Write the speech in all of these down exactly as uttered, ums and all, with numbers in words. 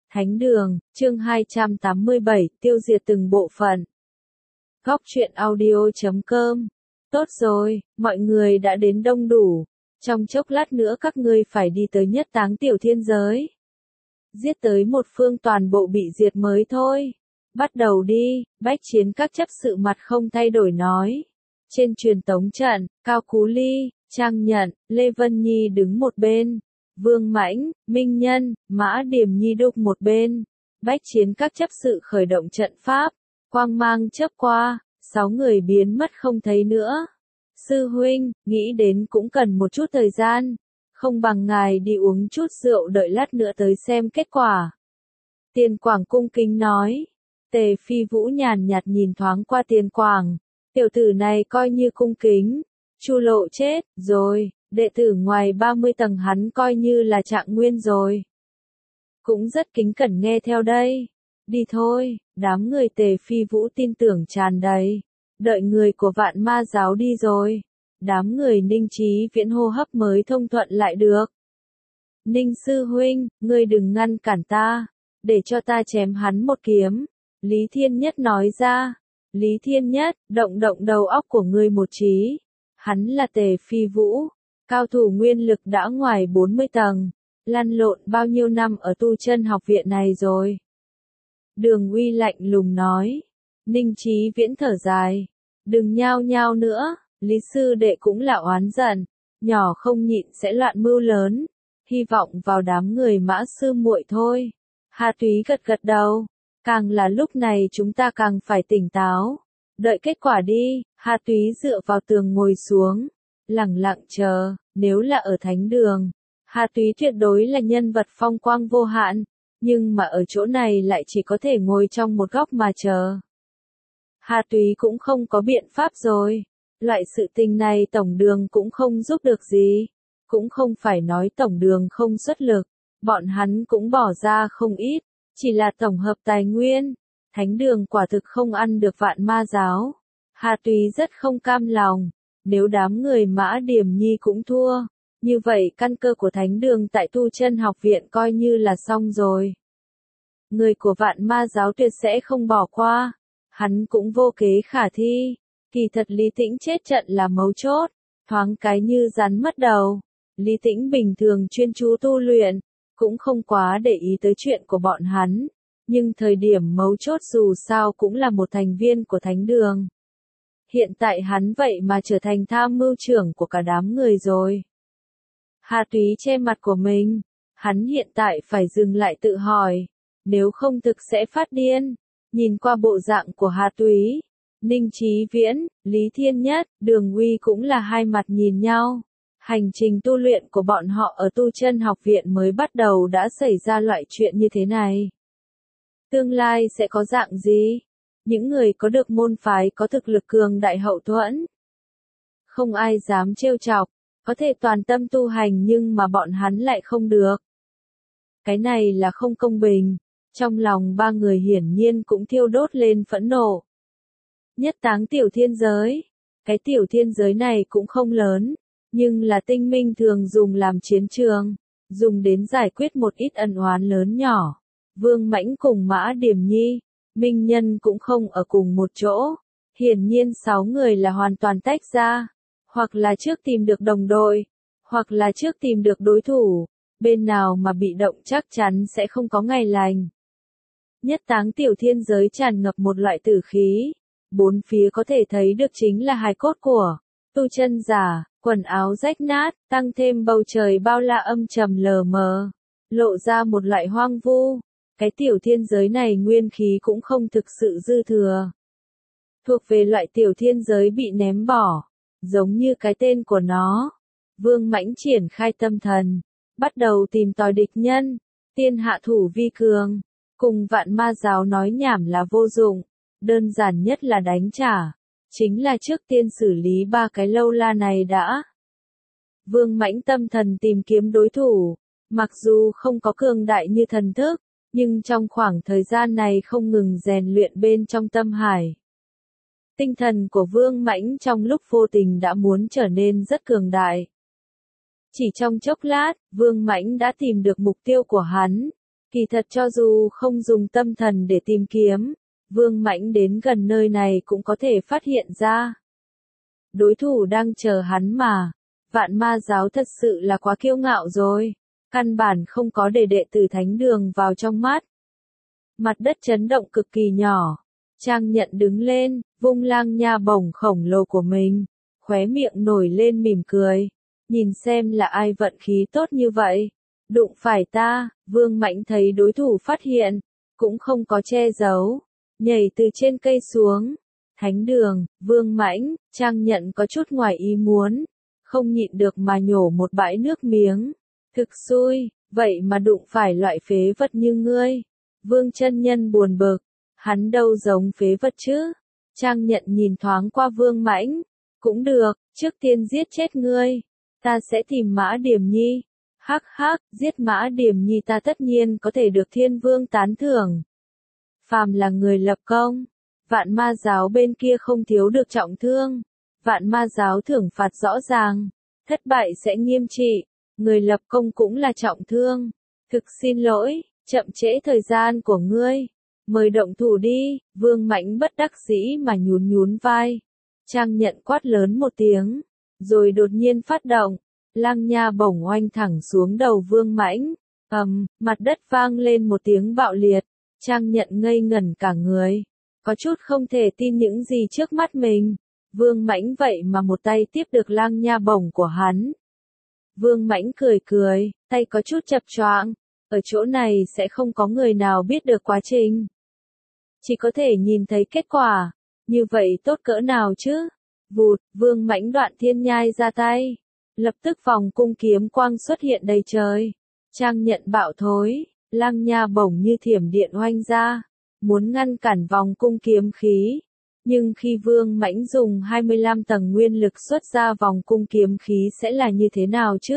Thánh đường, chương hai trăm tám mươi bảy, tiêu diệt từng bộ phận. Góc truyện audio chấm com. Tốt rồi, mọi người đã đến đông đủ. Trong chốc lát nữa các ngươi phải đi tới nhất táng tiểu thiên giới. Giết tới một phương toàn bộ bị diệt mới thôi. Bắt đầu đi, bách chiến các chấp sự mặt không thay đổi nói. Trên truyền tống trận, Cao Cú Ly, Trang Nhận, Lê Vân Nhi đứng một bên. Vương Mãnh, Minh Nhân, Mã Điềm Nhi đục một bên. Bách chiến các chấp sự khởi động trận pháp. Quang mang chớp qua, sáu người biến mất không thấy nữa. Sư huynh, nghĩ đến cũng cần một chút thời gian. Không bằng ngài đi uống chút rượu đợi lát nữa tới xem kết quả. Tiền Quảng cung kính nói. Tề Phi Vũ nhàn nhạt nhìn thoáng qua Tiền Quảng. Tiểu tử này coi như cung kính. Chu Lộ chết, rồi, đệ tử ngoài ba mươi tầng hắn coi như là trạng nguyên rồi. Cũng rất kính cẩn nghe theo đây. Đi thôi, đám người Tề Phi Vũ tin tưởng tràn đầy. Đợi người của Vạn Ma giáo đi rồi. Đám người Ninh Chí Viễn hô hấp mới thông thuận lại được. Ninh sư huynh, ngươi đừng ngăn cản ta. Để cho ta chém hắn một kiếm. Lý Thiên Nhất nói ra. Lý Thiên Nhất, động động đầu óc của ngươi một trí. Hắn là Tề Phi Vũ. Cao thủ nguyên lực đã ngoài bốn mươi tầng. Lăn lộn bao nhiêu năm ở tu chân học viện này rồi. Đường Uy lạnh lùng nói. Ninh Chí Viễn thở dài. Đừng nhao nhao nữa. Lý sư đệ cũng là oán giận. Nhỏ không nhịn sẽ loạn mưu lớn. Hy vọng vào đám người Mã sư muội thôi. Hà Túy gật gật đầu. Càng là lúc này chúng ta càng phải tỉnh táo. Đợi kết quả đi. Hà Túy dựa vào tường ngồi xuống. Lẳng lặng chờ. Nếu là ở thánh đường, Hà Túy tuyệt đối là nhân vật phong quang vô hạn. Nhưng mà ở chỗ này lại chỉ có thể ngồi trong một góc mà chờ. Hà Túy cũng không có biện pháp rồi. Loại sự tình này tổng đường cũng không giúp được gì. Cũng không phải nói tổng đường không xuất lực. Bọn hắn cũng bỏ ra không ít. Chỉ là tổng hợp tài nguyên. Thánh đường quả thực không ăn được Vạn Ma giáo. Hà Túy rất không cam lòng. Nếu đám người Mã Điềm Nhi cũng thua. Như vậy căn cơ của thánh đường tại tu chân học viện coi như là xong rồi. Người của Vạn Ma giáo tuyệt sẽ không bỏ qua. Hắn cũng vô kế khả thi. Kỳ thật Lý Tĩnh chết trận là mấu chốt. Thoáng cái như rắn mất đầu. Lý Tĩnh bình thường chuyên chú tu luyện. Cũng không quá để ý tới chuyện của bọn hắn. Nhưng thời điểm mấu chốt dù sao cũng là một thành viên của thánh đường. Hiện tại hắn vậy mà trở thành tham mưu trưởng của cả đám người rồi. Hà Túy che mặt của mình. Hắn hiện tại phải dừng lại tự hỏi. Nếu không thực sẽ phát điên. Nhìn qua bộ dạng của Hà Túy. Ninh Chí Viễn, Lý Thiên Nhất, Đường Uy cũng là hai mặt nhìn nhau. Hành trình tu luyện của bọn họ ở tu chân học viện mới bắt đầu đã xảy ra loại chuyện như thế này. Tương lai sẽ có dạng gì? Những người có được môn phái có thực lực cường đại hậu thuẫn. Không ai dám trêu chọc, có thể toàn tâm tu hành nhưng mà bọn hắn lại không được. Cái này là không công bình. Trong lòng ba người hiển nhiên cũng thiêu đốt lên phẫn nộ. Nhất táng tiểu thiên giới. Cái tiểu thiên giới này cũng không lớn, nhưng là tinh minh thường dùng làm chiến trường, dùng đến giải quyết một ít ân oán lớn nhỏ. Vương Mãnh cùng Mã Điềm Nhi, Minh Nhân cũng không ở cùng một chỗ. Hiển nhiên sáu người là hoàn toàn tách ra. Hoặc là trước tìm được đồng đội, hoặc là trước tìm được đối thủ. Bên nào mà bị động chắc chắn sẽ không có ngày lành. Nhất táng tiểu thiên giới tràn ngập một loại tử khí. Bốn phía có thể thấy được chính là hài cốt của tu chân giả, quần áo rách nát, tăng thêm bầu trời bao la âm trầm lờ mờ. Lộ ra một loại hoang vu. Cái tiểu thiên giới này nguyên khí cũng không thực sự dư thừa. Thuộc về loại tiểu thiên giới bị ném bỏ. Giống như cái tên của nó. Vương Mãnh triển khai tâm thần. Bắt đầu tìm tòi địch nhân. Tiên hạ thủ vi cường. Cùng Vạn Ma giáo nói nhảm là vô dụng. Đơn giản nhất là đánh trả. Chính là trước tiên xử lý ba cái lâu la này đã. Vương Mãnh tâm thần tìm kiếm đối thủ. Mặc dù không có cường đại như thần thức. Nhưng trong khoảng thời gian này không ngừng rèn luyện bên trong tâm hải. Tinh thần của Vương Mãnh trong lúc vô tình đã muốn trở nên rất cường đại. Chỉ trong chốc lát, Vương Mãnh đã tìm được mục tiêu của hắn. Kỳ thật cho dù không dùng tâm thần để tìm kiếm, Vương Mãnh đến gần nơi này cũng có thể phát hiện ra. Đối thủ đang chờ hắn mà. Vạn ma giáo thật sự là quá kiêu ngạo rồi. Căn bản không có để đệ tử thánh đường vào trong mắt. Mặt đất chấn động cực kỳ nhỏ. Trang Nhận đứng lên, vung lang nha bổng khổng lồ của mình. Khóe miệng nổi lên mỉm cười. Nhìn xem là ai vận khí tốt như vậy. Đụng phải ta, Vương Mãnh thấy đối thủ phát hiện. Cũng không có che giấu. Nhảy từ trên cây xuống. Thánh đường, Vương Mãnh, Trang Nhận có chút ngoài ý muốn. Không nhịn được mà nhổ một bãi nước miếng. Thực xui, vậy mà đụng phải loại phế vật như ngươi. Vương chân nhân buồn bực. Hắn đâu giống phế vật chứ. Trang Nhận nhìn thoáng qua Vương Mãnh. Cũng được, trước tiên giết chết ngươi. Ta sẽ tìm Mã Điềm Nhi. Hắc hắc, giết Mã Điềm Nhi ta tất nhiên có thể được Thiên Vương tán thưởng. Phàm là người lập công. Vạn ma giáo bên kia không thiếu được trọng thương. Vạn ma giáo thưởng phạt rõ ràng. Thất bại sẽ nghiêm trị. Người lập công cũng là trọng thương. Thực xin lỗi, chậm trễ thời gian của ngươi. Mời động thủ đi. Vương Mãnh bất đắc dĩ mà nhún nhún vai. Trang Nhận quát lớn một tiếng. Rồi đột nhiên phát động. Lang nha bổng oanh thẳng xuống đầu Vương Mãnh. Ầm, mặt đất vang lên một tiếng bạo liệt. Trang Nhận ngây ngẩn cả người. Có chút không thể tin những gì trước mắt mình. Vương Mãnh vậy mà một tay tiếp được lang nha bổng của hắn. Vương Mãnh cười cười, tay có chút chập choạng. Ở chỗ này sẽ không có người nào biết được quá trình. Chỉ có thể nhìn thấy kết quả. Như vậy tốt cỡ nào chứ? Vụt, Vương Mãnh đoạn thiên nhai ra tay. Lập tức vòng cung kiếm quang xuất hiện đầy trời. Trang Nhận bạo thối, lang nha bổng như thiểm điện oanh ra. Muốn ngăn cản vòng cung kiếm khí. Nhưng khi Vương Mãnh dùng hai mươi lăm tầng nguyên lực xuất ra vòng cung kiếm khí sẽ là như thế nào chứ?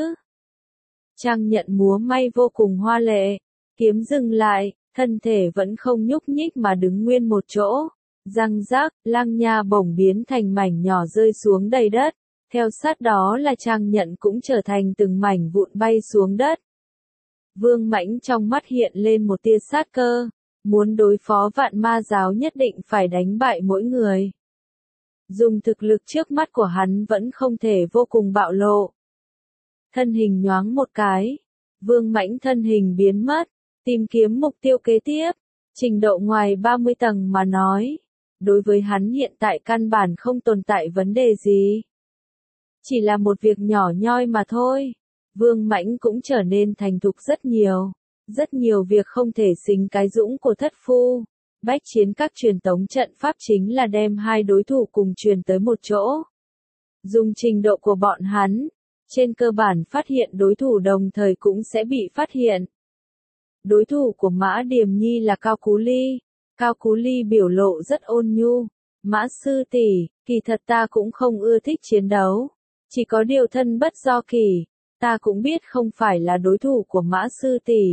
Trang Nhận múa may vô cùng hoa lệ. Kiếm dừng lại, thân thể vẫn không nhúc nhích mà đứng nguyên một chỗ. Răng rác, lang nha bổng biến thành mảnh nhỏ rơi xuống đầy đất. Theo sát đó là Trang Nhận cũng trở thành từng mảnh vụn bay xuống đất. Vương Mãnh trong mắt hiện lên một tia sát cơ. Muốn đối phó vạn ma giáo nhất định phải đánh bại mỗi người. Dùng thực lực trước mắt của hắn vẫn không thể vô cùng bạo lộ. Thân hình nhoáng một cái. Vương Mãnh thân hình biến mất. Tìm kiếm mục tiêu kế tiếp. Trình độ ngoài ba mươi tầng mà nói. Đối với hắn hiện tại căn bản không tồn tại vấn đề gì. Chỉ là một việc nhỏ nhoi mà thôi. Vương Mãnh cũng trở nên thành thục rất nhiều. Rất nhiều việc không thể xính cái dũng của thất phu. Bách chiến các truyền tống trận pháp chính là đem hai đối thủ cùng truyền tới một chỗ. Dùng trình độ của bọn hắn, trên cơ bản phát hiện đối thủ đồng thời cũng sẽ bị phát hiện. Đối thủ của Mã Điềm Nhi là Cao Cú Ly. Cao Cú Ly biểu lộ rất ôn nhu. Mã sư tỷ, kỳ thật ta cũng không ưa thích chiến đấu. Chỉ có điều thân bất do kỳ. Ta cũng biết không phải là đối thủ của Mã sư tỷ.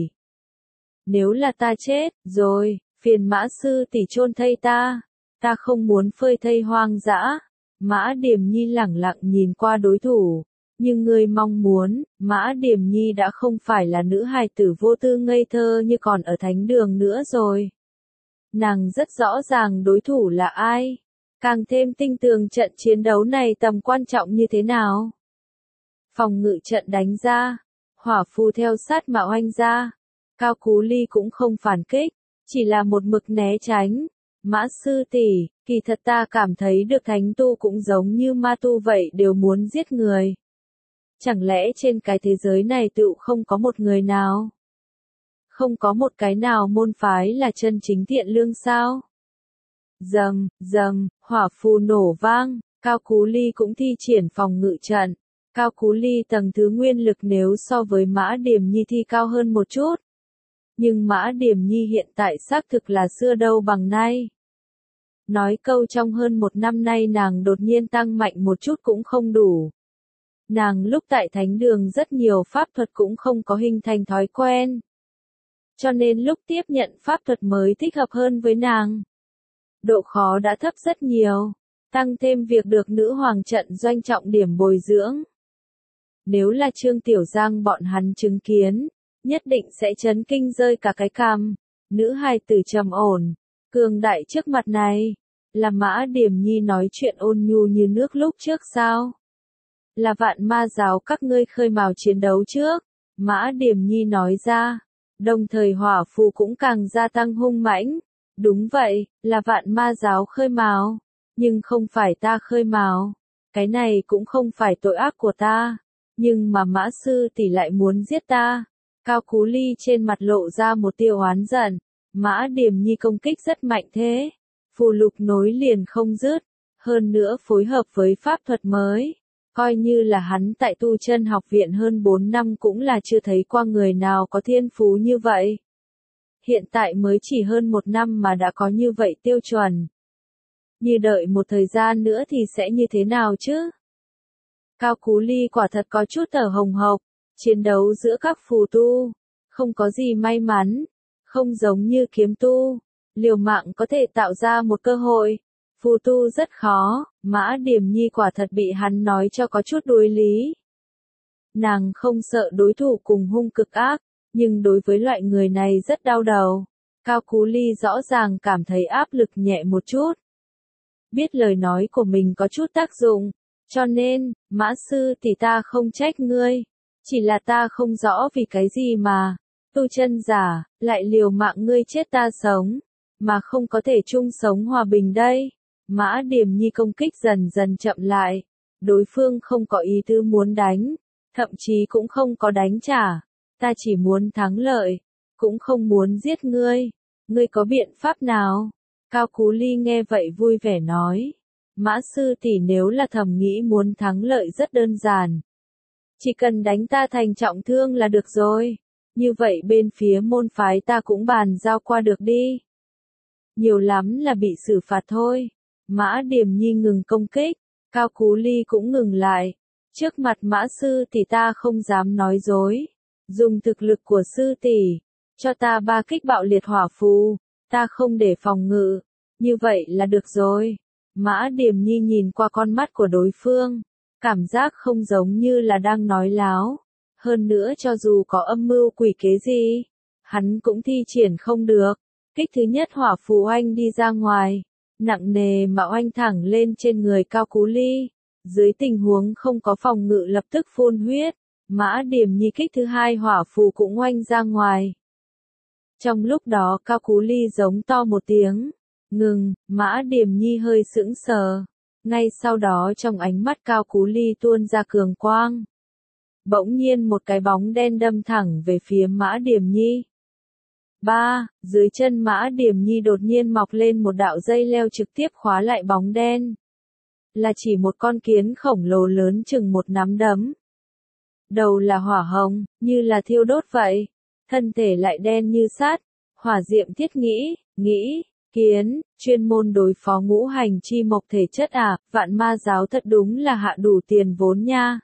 Nếu là ta chết, rồi, phiền Mã sư tỷ chôn thây ta. Ta không muốn phơi thây hoang dã. Mã Điềm Nhi lẳng lặng nhìn qua đối thủ. Nhưng người mong muốn, Mã Điềm Nhi đã không phải là nữ hài tử vô tư ngây thơ như còn ở thánh đường nữa rồi. Nàng rất rõ ràng đối thủ là ai. Càng thêm tinh tường trận chiến đấu này tầm quan trọng như thế nào. Phòng ngự trận đánh ra. Hỏa phù theo sát mà oanh ra. Cao Cú Ly cũng không phản kích. Chỉ là một mực né tránh. Mã sư tỷ, kỳ thật ta cảm thấy được thánh tu cũng giống như ma tu vậy đều muốn giết người. Chẳng lẽ trên cái thế giới này tựu không có một người nào? Không có một cái nào môn phái là chân chính thiện lương sao? Dầm, dầm, hỏa phù nổ vang, Cao Cú Ly cũng thi triển phòng ngự trận. Cao Cú Ly tầng thứ nguyên lực nếu so với Mã Điềm Nhi thì cao hơn một chút. Nhưng Mã Điềm Nhi hiện tại xác thực là xưa đâu bằng nay. Nói câu trong hơn một năm nay nàng đột nhiên tăng mạnh một chút cũng không đủ. Nàng lúc tại thánh đường rất nhiều pháp thuật cũng không có hình thành thói quen. Cho nên lúc tiếp nhận pháp thuật mới thích hợp hơn với nàng. Độ khó đã thấp rất nhiều. Tăng thêm việc được nữ hoàng trận doanh trọng điểm bồi dưỡng. Nếu là Trương Tiểu Giang bọn hắn chứng kiến, nhất định sẽ chấn kinh rơi cả cái cằm. Nữ hài tử trầm ổn, cường đại trước mặt này, là Mã Điềm Nhi nói chuyện ôn nhu như nước lúc trước sao? Là Vạn Ma giáo các ngươi khơi mào chiến đấu trước, Mã Điềm Nhi nói ra, đồng thời hỏa phù cũng càng gia tăng hung mãnh. Đúng vậy, là Vạn Ma giáo khơi mào, nhưng không phải ta khơi mào. Cái này cũng không phải tội ác của ta, nhưng mà Mã sư tỷ lại muốn giết ta. Cao Cú Ly trên mặt lộ ra một tia oán giận, Mã Điềm Nhi công kích rất mạnh thế, phù lục nối liền không dứt, hơn nữa phối hợp với pháp thuật mới. Coi như là hắn tại tu chân học viện hơn bốn năm cũng là chưa thấy qua người nào có thiên phú như vậy. Hiện tại mới chỉ hơn một năm mà đã có như vậy tiêu chuẩn. Như đợi một thời gian nữa thì sẽ như thế nào chứ? Cao Cú Ly quả thật có chút thở hồng hộc, chiến đấu giữa các phù tu, không có gì may mắn, không giống như kiếm tu, liều mạng có thể tạo ra một cơ hội. Phù tu rất khó, Mã Điềm Nhi quả thật bị hắn nói cho có chút đối lý. Nàng không sợ đối thủ cùng hung cực ác, nhưng đối với loại người này rất đau đầu. Cao Cú Ly rõ ràng cảm thấy áp lực nhẹ một chút. Biết lời nói của mình có chút tác dụng, cho nên, Mã sư tỷ ta không trách ngươi, chỉ là ta không rõ vì cái gì mà, tu chân giả, lại liều mạng ngươi chết ta sống, mà không có thể chung sống hòa bình đây. Mã Điềm Nhi công kích dần dần chậm lại, đối phương không có ý tứ muốn đánh, thậm chí cũng không có đánh trả, ta chỉ muốn thắng lợi, cũng không muốn giết ngươi, ngươi có biện pháp nào? Cao Cú Ly nghe vậy vui vẻ nói, Mã sư tỷ nếu là thầm nghĩ muốn thắng lợi rất đơn giản. Chỉ cần đánh ta thành trọng thương là được rồi, như vậy bên phía môn phái ta cũng bàn giao qua được đi. Nhiều lắm là bị xử phạt thôi. Mã Điềm Nhi ngừng công kích, Cao Cú Ly cũng ngừng lại. Trước mặt Mã sư tỷ ta không dám nói dối. Dùng thực lực của sư tỷ, cho ta ba kích bạo liệt hỏa phù, ta không để phòng ngự. Như vậy là được rồi. Mã Điềm Nhi nhìn qua con mắt của đối phương, cảm giác không giống như là đang nói láo. Hơn nữa cho dù có âm mưu quỷ kế gì, hắn cũng thi triển không được. Kích thứ nhất hỏa phù oanh đi ra ngoài, nặng nề mà oanh thẳng lên trên người Cao Cú Ly. Dưới tình huống không có phòng ngự lập tức phun huyết, Mã Điềm Nhi kích thứ hai hỏa phù cũng oanh ra ngoài. Trong lúc đó Cao Cú Ly giống to một tiếng, ngừng, Mã Điềm Nhi hơi sững sờ. Ngay sau đó trong ánh mắt Cao Cú Ly tuôn ra cường quang. Bỗng nhiên một cái bóng đen đâm thẳng về phía Mã Điềm Nhi. Ba, dưới chân Mã Điềm Nhi đột nhiên mọc lên một đạo dây leo trực tiếp khóa lại bóng đen. Là chỉ một con kiến khổng lồ lớn chừng một nắm đấm. Đầu là hỏa hồng, như là thiêu đốt vậy. Thân thể lại đen như sắt. Hỏa diệm thiết nghĩ, nghĩ, kiến, chuyên môn đối phó ngũ hành chi mộc thể chất à, Vạn Ma giáo thật đúng là hạ đủ tiền vốn nha.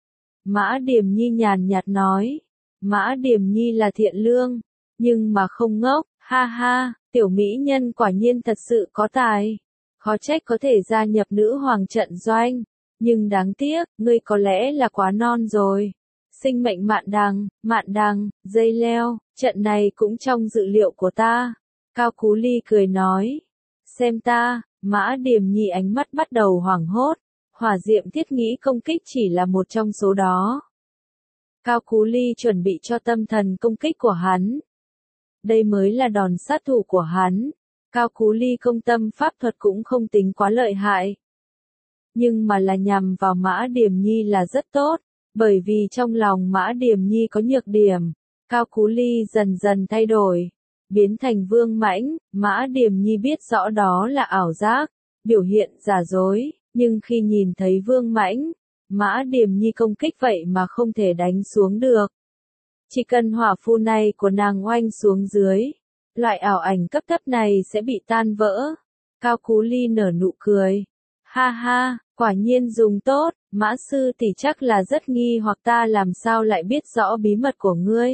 Mã Điềm Nhi nhàn nhạt nói. Mã Điềm Nhi là thiện lương, nhưng mà không ngốc, ha ha, tiểu mỹ nhân quả nhiên thật sự có tài. Khó trách có thể gia nhập nữ hoàng trận doanh, nhưng đáng tiếc, ngươi có lẽ là quá non rồi. Sinh mệnh mạn đằng, mạn đằng, dây leo, trận này cũng trong dự liệu của ta. Cao Cú Ly cười nói, xem ta, Mã Điềm Nhi ánh mắt bắt đầu hoảng hốt, hỏa diệm thiết nghĩ công kích chỉ là một trong số đó. Cao Cú Ly chuẩn bị cho tâm thần công kích của hắn. Đây mới là đòn sát thủ của hắn. Cao Cú Ly công tâm pháp thuật cũng không tính quá lợi hại. Nhưng mà là nhằm vào Mã Điềm Nhi là rất tốt, bởi vì trong lòng Mã Điềm Nhi có nhược điểm. Cao Cú Ly dần dần thay đổi, biến thành vương mãnh, Mã Điềm Nhi biết rõ đó là ảo giác, biểu hiện giả dối, nhưng khi nhìn thấy vương mãnh, Mã Điềm Nhi công kích vậy mà không thể đánh xuống được. Chỉ cần hỏa phù này của nàng oanh xuống dưới, loại ảo ảnh cấp thấp này sẽ bị tan vỡ. Cao Cú Ly nở nụ cười. Ha ha, quả nhiên dùng tốt, Mã sư tỷ chắc là rất nghi hoặc ta làm sao lại biết rõ bí mật của ngươi.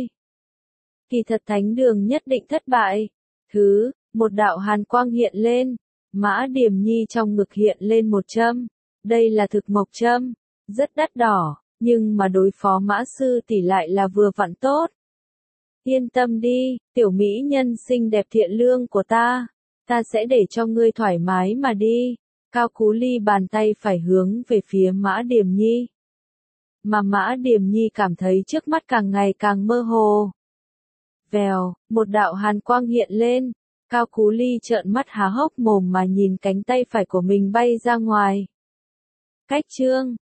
Kỳ thật thánh đường nhất định thất bại. Thứ, một đạo hàn quang hiện lên, Mã Điềm Nhi trong ngực hiện lên một châm. Đây là thực mộc châm, rất đắt đỏ, nhưng mà đối phó Mã sư tỷ lại là vừa vặn tốt. Yên tâm đi, tiểu mỹ nhân xinh đẹp thiện lương của ta. Ta sẽ để cho ngươi thoải mái mà đi. Cao Cú Ly bàn tay phải hướng về phía Mã Điềm Nhi. Mà Mã Điềm Nhi cảm thấy trước mắt càng ngày càng mơ hồ. Vèo, một đạo hàn quang hiện lên. Cao Cú Ly trợn mắt há hốc mồm mà nhìn cánh tay phải của mình bay ra ngoài. Cách chương